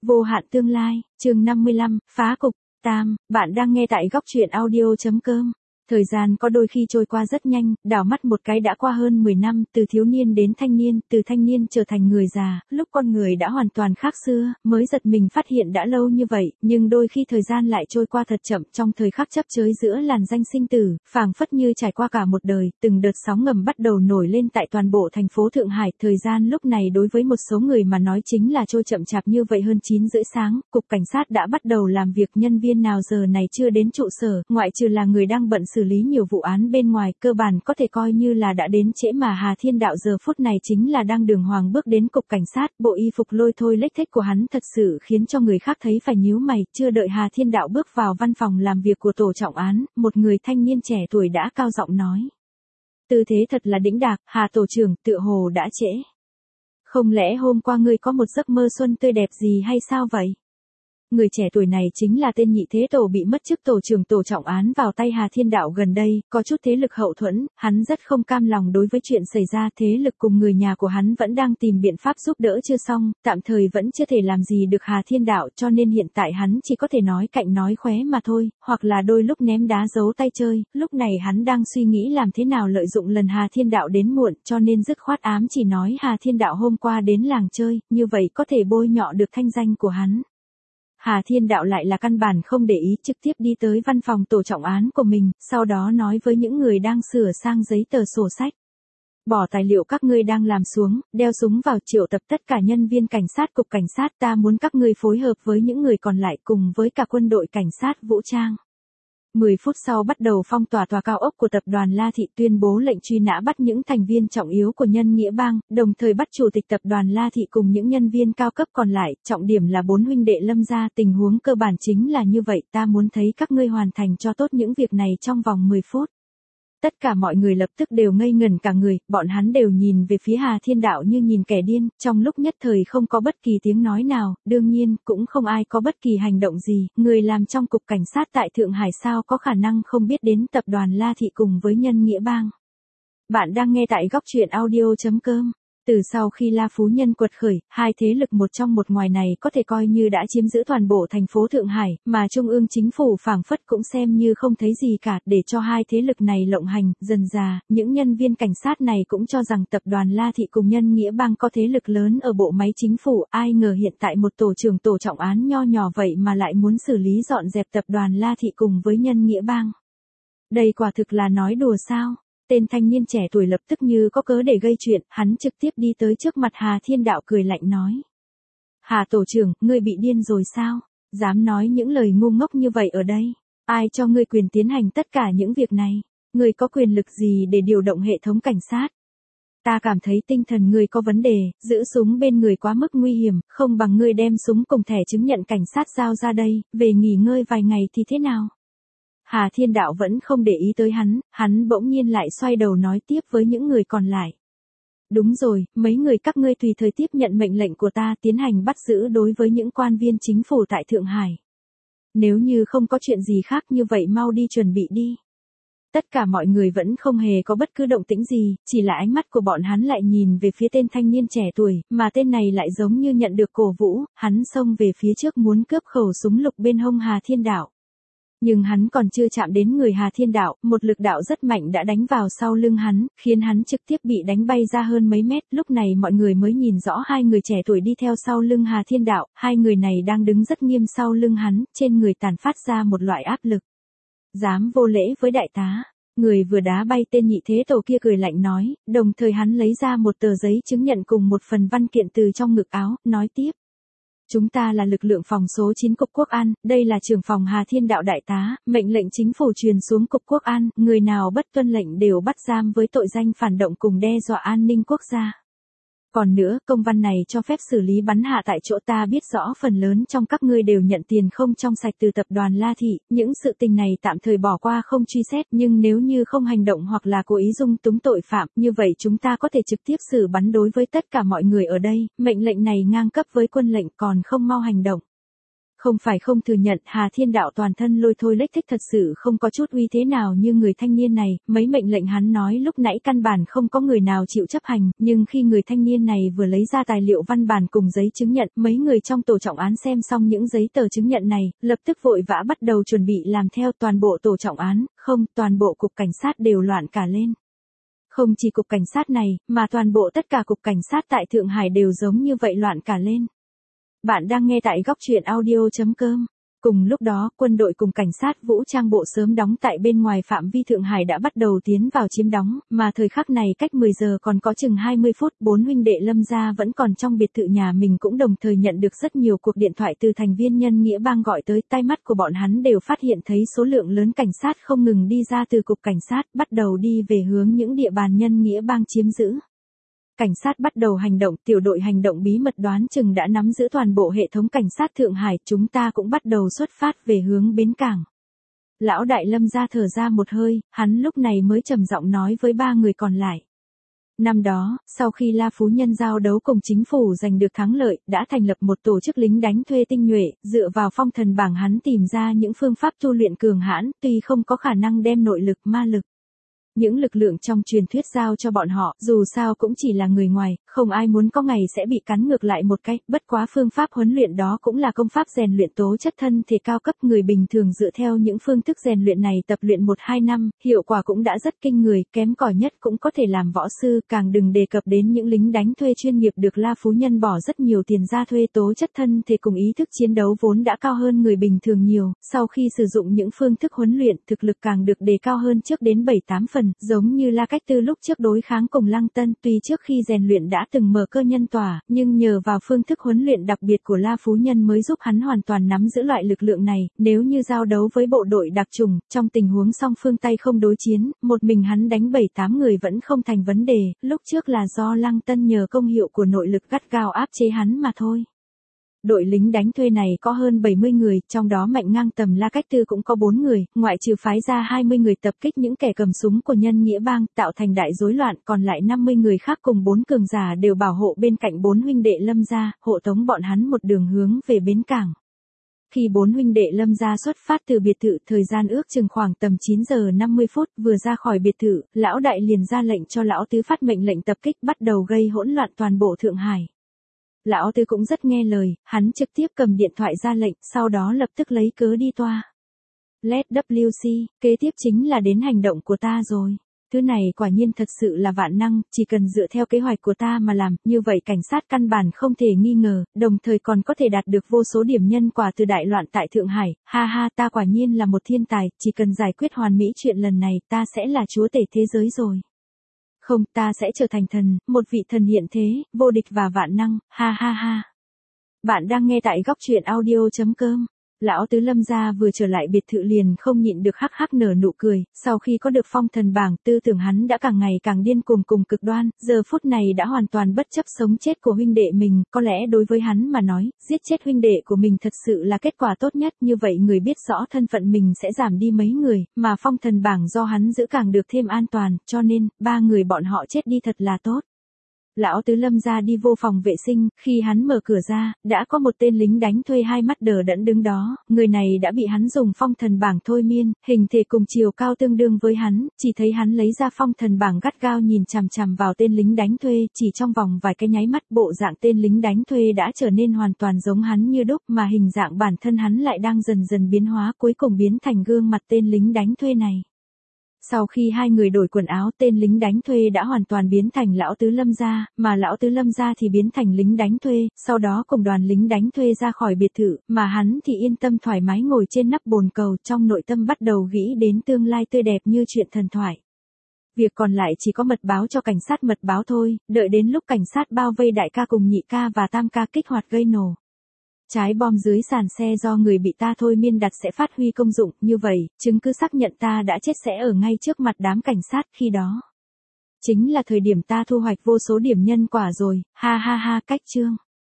Vô hạn tương lai, chương 55, phá cục. Tam, bạn đang nghe tại góc truyện audio.com. Thời gian có đôi khi trôi qua rất nhanh, đảo mắt một cái đã qua hơn 10 năm, từ thiếu niên đến thanh niên, từ thanh niên trở thành người già, lúc con người đã hoàn toàn khác xưa, mới giật mình phát hiện đã lâu như vậy, nhưng đôi khi thời gian lại trôi qua thật chậm trong thời khắc chấp chới giữa làn danh sinh tử, phảng phất như trải qua cả một đời, từng đợt sóng ngầm bắt đầu nổi lên tại toàn bộ thành phố Thượng Hải, thời gian lúc này đối với một số người mà nói chính là trôi chậm chạp như vậy. Hơn 9 rưỡi sáng, cục cảnh sát đã bắt đầu làm việc, nhân viên nào giờ này chưa đến trụ sở, ngoại trừ là người đang bận xử lý nhiều vụ án bên ngoài, cơ bản có thể coi như là đã đến trễ, mà Hà Thiên Đạo giờ phút này chính là đang đường hoàng bước đến cục cảnh sát, bộ y phục lôi thôi lếch thếch của hắn thật sự khiến cho người khác thấy phải nhíu mày. Chưa đợi Hà Thiên Đạo bước vào văn phòng làm việc của tổ trọng án, một người thanh niên trẻ tuổi đã cao giọng nói: "Tư thế thật là đĩnh đạc, Hà tổ trưởng, tựa hồ đã trễ. Không lẽ hôm qua ngươi có một giấc mơ xuân tươi đẹp gì hay sao vậy?" Người trẻ tuổi này chính là tên nhị thế tổ bị mất chức tổ trưởng tổ trọng án vào tay Hà Thiên Đạo gần đây, có chút thế lực hậu thuẫn, hắn rất không cam lòng đối với chuyện xảy ra, thế lực cùng người nhà của hắn vẫn đang tìm biện pháp giúp đỡ chưa xong, tạm thời vẫn chưa thể làm gì được Hà Thiên Đạo, cho nên hiện tại hắn chỉ có thể nói cạnh nói khóe mà thôi, hoặc là đôi lúc ném đá giấu tay chơi. Lúc này hắn đang suy nghĩ làm thế nào lợi dụng lần Hà Thiên Đạo đến muộn, cho nên dứt khoát ám chỉ nói Hà Thiên Đạo hôm qua đến làng chơi, như vậy có thể bôi nhọ được thanh danh của hắn. Hà Thiên Đạo lại là căn bản không để ý, trực tiếp đi tới văn phòng tổ trọng án của mình, sau đó nói với những người đang sửa sang giấy tờ sổ sách: "Bỏ tài liệu các ngươi đang làm xuống, đeo súng vào, triệu tập tất cả nhân viên cảnh sát cục cảnh sát, ta muốn các ngươi phối hợp với những người còn lại cùng với cả quân đội cảnh sát vũ trang." 10 phút sau bắt đầu phong tỏa tòa cao ốc của tập đoàn La Thị, tuyên bố lệnh truy nã bắt những thành viên trọng yếu của Nhân Nghĩa Bang, đồng thời bắt chủ tịch tập đoàn La Thị cùng những nhân viên cao cấp còn lại, trọng điểm là 4 huynh đệ Lâm gia. Tình huống cơ bản chính là như vậy, ta muốn thấy các ngươi hoàn thành cho tốt những việc này trong vòng 10 phút. Tất cả mọi người lập tức đều ngây ngẩn cả người, bọn hắn đều nhìn về phía Hà Thiên Đạo như nhìn kẻ điên, trong lúc nhất thời không có bất kỳ tiếng nói nào, đương nhiên, cũng không ai có bất kỳ hành động gì, người làm trong cục cảnh sát tại Thượng Hải sao có khả năng không biết đến tập đoàn La Thị cùng với Nhân Nghĩa Bang. Bạn đang nghe tại góc truyện audio.com. Từ sau khi La Phú Nhân quật khởi, hai thế lực một trong một ngoài này có thể coi như đã chiếm giữ toàn bộ thành phố Thượng Hải, mà Trung ương chính phủ phảng phất cũng xem như không thấy gì cả, để cho hai thế lực này lộng hành. Dần dà, những nhân viên cảnh sát này cũng cho rằng tập đoàn La Thị cùng Nhân Nghĩa Bang có thế lực lớn ở bộ máy chính phủ, ai ngờ hiện tại một tổ trưởng tổ trọng án nho nhỏ vậy mà lại muốn xử lý dọn dẹp tập đoàn La Thị cùng với Nhân Nghĩa Bang. Đây quả thực là nói đùa sao? Tên thanh niên trẻ tuổi lập tức như có cớ để gây chuyện, hắn trực tiếp đi tới trước mặt Hà Thiên Đạo cười lạnh nói: "Hà tổ trưởng, ngươi bị điên rồi sao? Dám nói những lời ngu ngốc như vậy ở đây? Ai cho ngươi quyền tiến hành tất cả những việc này? Ngươi có quyền lực gì để điều động hệ thống cảnh sát? Ta cảm thấy tinh thần ngươi có vấn đề, giữ súng bên người quá mức nguy hiểm, không bằng ngươi đem súng cùng thẻ chứng nhận cảnh sát giao ra đây, về nghỉ ngơi vài ngày thì thế nào?" Hà Thiên Đạo vẫn không để ý tới hắn bỗng nhiên lại xoay đầu nói tiếp với những người còn lại: "Đúng rồi, mấy người các ngươi tùy thời tiếp nhận mệnh lệnh của ta, tiến hành bắt giữ đối với những quan viên chính phủ tại Thượng Hải. Nếu như không có chuyện gì khác như vậy mau đi chuẩn bị đi." Tất cả mọi người vẫn không hề có bất cứ động tĩnh gì, chỉ là ánh mắt của bọn hắn lại nhìn về phía tên thanh niên trẻ tuổi, mà tên này lại giống như nhận được cổ vũ, hắn xông về phía trước muốn cướp khẩu súng lục bên hông Hà Thiên Đạo. Nhưng hắn còn chưa chạm đến người Hà Thiên Đạo, một lực đạo rất mạnh đã đánh vào sau lưng hắn, khiến hắn trực tiếp bị đánh bay ra hơn mấy mét. Lúc này mọi người mới nhìn rõ hai người trẻ tuổi đi theo sau lưng Hà Thiên Đạo, hai người này đang đứng rất nghiêm sau lưng hắn, trên người tản phát ra một loại áp lực. "Dám vô lễ với đại tá." Người vừa đá bay tên nhị thế tổ kia cười lạnh nói, đồng thời hắn lấy ra một tờ giấy chứng nhận cùng một phần văn kiện từ trong ngực áo, nói tiếp: "Chúng ta là lực lượng phòng số 9 Cục Quốc an, đây là trưởng phòng Hà Thiên Đạo đại tá, mệnh lệnh chính phủ truyền xuống Cục Quốc an, người nào bất tuân lệnh đều bắt giam với tội danh phản động cùng đe dọa an ninh quốc gia. Còn nữa, công văn này cho phép xử lý bắn hạ tại chỗ, ta biết rõ phần lớn trong các ngươi đều nhận tiền không trong sạch từ tập đoàn La Thị, những sự tình này tạm thời bỏ qua không truy xét, nhưng nếu như không hành động hoặc là cố ý dung túng tội phạm, như vậy chúng ta có thể trực tiếp xử bắn đối với tất cả mọi người ở đây, mệnh lệnh này ngang cấp với quân lệnh, còn không mau hành động." Không phải không thừa nhận, Hà Thiên Đạo toàn thân lôi thôi lếch thích thật sự không có chút uy thế nào như người thanh niên này, mấy mệnh lệnh hắn nói lúc nãy căn bản không có người nào chịu chấp hành, nhưng khi người thanh niên này vừa lấy ra tài liệu văn bản cùng giấy chứng nhận, mấy người trong tổ trọng án xem xong những giấy tờ chứng nhận này, lập tức vội vã bắt đầu chuẩn bị làm theo. Toàn bộ tổ trọng án, không, toàn bộ cục cảnh sát đều loạn cả lên. Không chỉ cục cảnh sát này, mà toàn bộ tất cả cục cảnh sát tại Thượng Hải đều giống như vậy loạn cả lên. Bạn đang nghe tại góc truyện audio.com. Cùng lúc đó, quân đội cùng cảnh sát vũ trang bộ sớm đóng tại bên ngoài phạm vi Thượng Hải đã bắt đầu tiến vào chiếm đóng, mà thời khắc này cách 10 giờ còn có chừng 20 phút, 4 huynh đệ Lâm gia vẫn còn trong biệt thự nhà mình cũng đồng thời nhận được rất nhiều cuộc điện thoại từ thành viên nhân nghĩa bang gọi tới. Tai mắt của bọn hắn đều phát hiện thấy số lượng lớn cảnh sát không ngừng đi ra từ cục cảnh sát, bắt đầu đi về hướng những địa bàn nhân nghĩa bang chiếm giữ. Cảnh sát bắt đầu hành động, tiểu đội hành động bí mật đoán chừng đã nắm giữ toàn bộ hệ thống cảnh sát Thượng Hải, chúng ta cũng bắt đầu xuất phát về hướng bến cảng. Lão đại Lâm gia thở ra một hơi, hắn lúc này mới trầm giọng nói với ba người còn lại. Năm đó, sau khi La Phú Nhân giao đấu cùng chính phủ giành được thắng lợi, đã thành lập một tổ chức lính đánh thuê tinh nhuệ, dựa vào phong thần bảng hắn tìm ra những phương pháp tu luyện cường hãn, tuy không có khả năng đem nội lực ma lực. Những lực lượng trong truyền thuyết giao cho bọn họ, dù sao cũng chỉ là người ngoài, không ai muốn có ngày sẽ bị cắn ngược lại một cái, bất quá phương pháp huấn luyện đó cũng là công pháp rèn luyện tố chất thân thể cao cấp, người bình thường dựa theo những phương thức rèn luyện này tập luyện 1-2 năm, hiệu quả cũng đã rất kinh người, kém cỏi nhất cũng có thể làm võ sư, càng đừng đề cập đến những lính đánh thuê chuyên nghiệp được La Phú Nhân bỏ rất nhiều tiền ra thuê, tố chất thân thể cùng ý thức chiến đấu vốn đã cao hơn người bình thường nhiều, sau khi sử dụng những phương thức huấn luyện, thực lực càng được đề cao hơn trước đến 7-8 phần. Giống như La Cách Tư lúc trước đối kháng cùng Lăng Tân, tuy trước khi rèn luyện đã từng mở cơ nhân tỏa, nhưng nhờ vào phương thức huấn luyện đặc biệt của La Phú Nhân mới giúp hắn hoàn toàn nắm giữ loại lực lượng này, nếu như giao đấu với bộ đội đặc chủng, trong tình huống song phương tay không đối chiến, một mình hắn đánh 7-8 người vẫn không thành vấn đề, lúc trước là do Lăng Tân nhờ công hiệu của nội lực gắt gao áp chế hắn mà thôi. Đội lính đánh thuê này có hơn 70 người, trong đó mạnh ngang tầm La Cách Tư cũng có 4 người, ngoại trừ phái ra 20 người tập kích những kẻ cầm súng của nhân nghĩa bang, tạo thành đại rối loạn, còn lại 50 người khác cùng 4 cường giả đều bảo hộ bên cạnh 4 huynh đệ Lâm gia, hộ tống bọn hắn một đường hướng về bến cảng. Khi 4 huynh đệ Lâm gia xuất phát từ biệt thự, thời gian ước chừng khoảng tầm 9 giờ 50 phút, vừa ra khỏi biệt thự, lão đại liền ra lệnh cho lão tứ phát mệnh lệnh tập kích, bắt đầu gây hỗn loạn toàn bộ Thượng Hải. Lão Tư cũng rất nghe lời, hắn trực tiếp cầm điện thoại ra lệnh, sau đó lập tức lấy cớ đi toa. Let WC, kế tiếp chính là đến hành động của ta rồi. Thứ này quả nhiên thật sự là vạn năng, chỉ cần dựa theo kế hoạch của ta mà làm, như vậy cảnh sát căn bản không thể nghi ngờ, đồng thời còn có thể đạt được vô số điểm nhân quả từ đại loạn tại Thượng Hải. Ha ha, ta quả nhiên là một thiên tài, chỉ cần giải quyết hoàn mỹ chuyện lần này, ta sẽ là chúa tể thế giới rồi. Không, ta sẽ trở thành thần, một vị thần hiện thế, vô địch và vạn năng, ha ha ha. Bạn đang nghe tại góc truyện audio.com. Lão tứ Lâm gia vừa trở lại biệt thự liền không nhịn được hắc hắc nở nụ cười, sau khi có được phong thần bảng, tư tưởng hắn đã càng ngày càng điên cuồng cùng cực đoan, giờ phút này đã hoàn toàn bất chấp sống chết của huynh đệ mình, có lẽ đối với hắn mà nói, giết chết huynh đệ của mình thật sự là kết quả tốt nhất, như vậy người biết rõ thân phận mình sẽ giảm đi mấy người, mà phong thần bảng do hắn giữ càng được thêm an toàn, cho nên, 3 người bọn họ chết đi thật là tốt. Lão tứ Lâm gia đi vô phòng vệ sinh, khi hắn mở cửa ra, đã có một tên lính đánh thuê hai mắt đờ đẫn đứng đó, người này đã bị hắn dùng phong thần bảng thôi miên, hình thể cùng chiều cao tương đương với hắn, chỉ thấy hắn lấy ra phong thần bảng gắt gao nhìn chằm chằm vào tên lính đánh thuê, chỉ trong vòng vài cái nháy mắt bộ dạng tên lính đánh thuê đã trở nên hoàn toàn giống hắn như đúc, mà hình dạng bản thân hắn lại đang dần dần biến hóa, cuối cùng biến thành gương mặt tên lính đánh thuê này. Sau khi hai người đổi quần áo, tên lính đánh thuê đã hoàn toàn biến thành lão tứ Lâm gia, mà lão tứ Lâm gia thì biến thành lính đánh thuê, sau đó cùng đoàn lính đánh thuê ra khỏi biệt thự, mà hắn thì yên tâm thoải mái ngồi trên nắp bồn cầu, trong nội tâm bắt đầu nghĩ đến tương lai tươi đẹp như chuyện thần thoại. Việc còn lại chỉ có mật báo cho cảnh sát mật báo thôi, đợi đến lúc cảnh sát bao vây đại ca cùng nhị ca và tam ca kích hoạt gây nổ. Trái bom dưới sàn xe do người bị ta thôi miên đặt sẽ phát huy công dụng, như vậy, chứng cứ xác nhận ta đã chết sẽ ở ngay trước mặt đám cảnh sát, khi đó chính là thời điểm ta thu hoạch vô số điểm nhân quả rồi, ha ha ha, cách chương.